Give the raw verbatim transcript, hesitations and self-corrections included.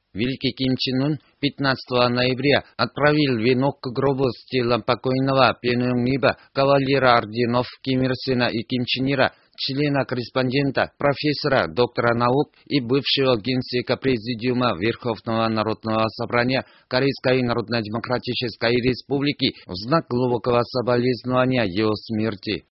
Великий Ким Чен Ын пятнадцатого ноября отправил венок к гробу с телом покойного пионера кавалера орденов Ким Ир Сена и Ким Чен Ира, члена-корреспондента, профессора, доктора наук и бывшего генсека Президиума Верховного Народного Собрания Корейской Народно-Демократической Республики в знак глубокого соболезнования его смерти.